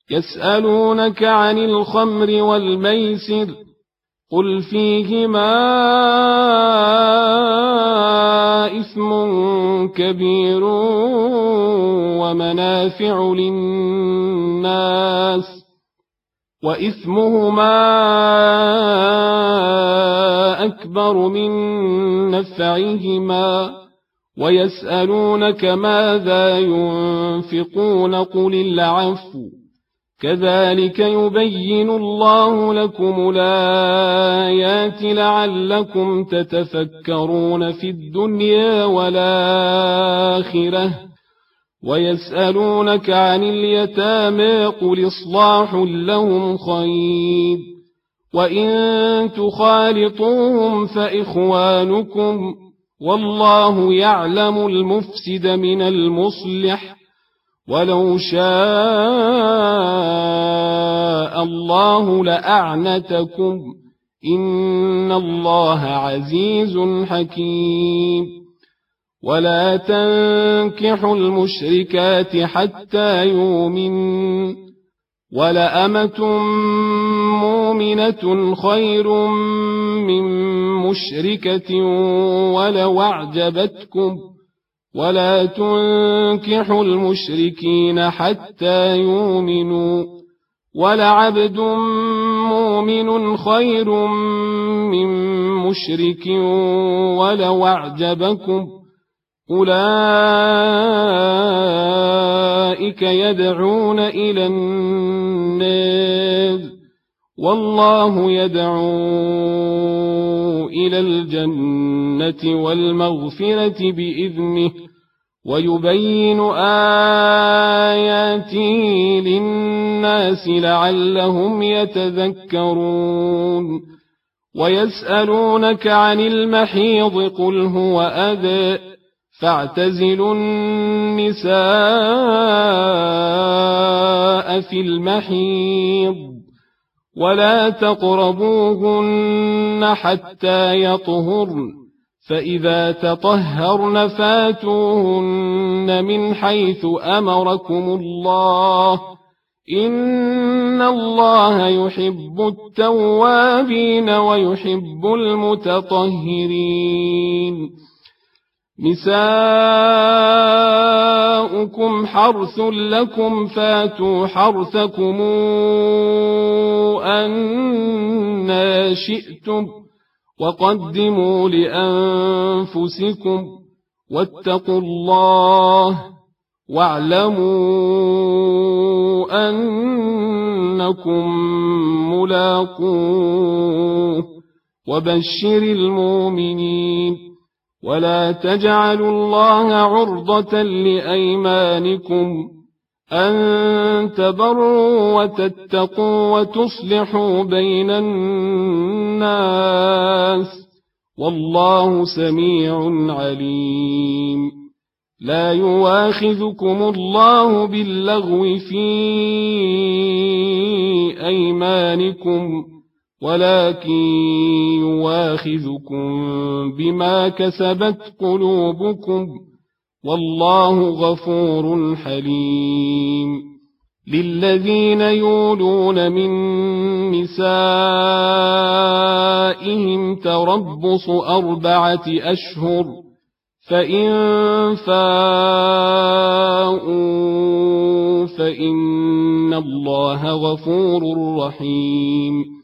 يسألونك عن الخمر والميسر قل فيهما إثم كبير ومنافع للناس وإثمهما أكبر من نفعهما ويسألونك ماذا ينفقون قل العفو كذلك يبين الله لكم الآيات لعلكم تتفكرون في الدنيا والآخرة ويسألونك عن اليتامى قل إصلاح لهم خير وإن تخالطوهم فإخوانكم والله يعلم المفسد من المصلح ولو شاء الله لأعنتكم إن الله عزيز حكيم ولا تنكحوا المشركات حتى يؤمنوا ولأمة مؤمنة خير من مشركة ولو أعجبتكم ولا تنكحوا المشركين حتى يؤمنوا ولعبد مؤمن خير من مشرك ولو أعجبكم أولئك يدعون إلى النار والله يدعو إلى الجنة والمغفرة بإذنه ويبين آياته للناس لعلهم يتذكرون ويسألونك عن المحيض قل هو أذى فاعتزلوا النساء في المحيض ولا تقربوهن حتى يطهرن فإذا تطهرن فاتوهن من حيث أمركم الله إن الله يحب التوابين ويحب المتطهرين نساؤكم حرث لكم فاتوا حرثكم أنى شئتم وقدموا لأنفسكم واتقوا الله واعلموا أنكم ملاقوه وبشر المؤمنين ولا تجعلوا الله عرضة لأيمانكم أن تبروا وتتقوا وتصلحوا بين الناس والله سميع عليم لا يواخذكم الله باللغو في أيمانكم ولكن يواخذكم بما كسبت قلوبكم والله غفور حليم للذين يولون من نسائهم تربص 4 أشهر فإن فاءوا فإن الله غفور رحيم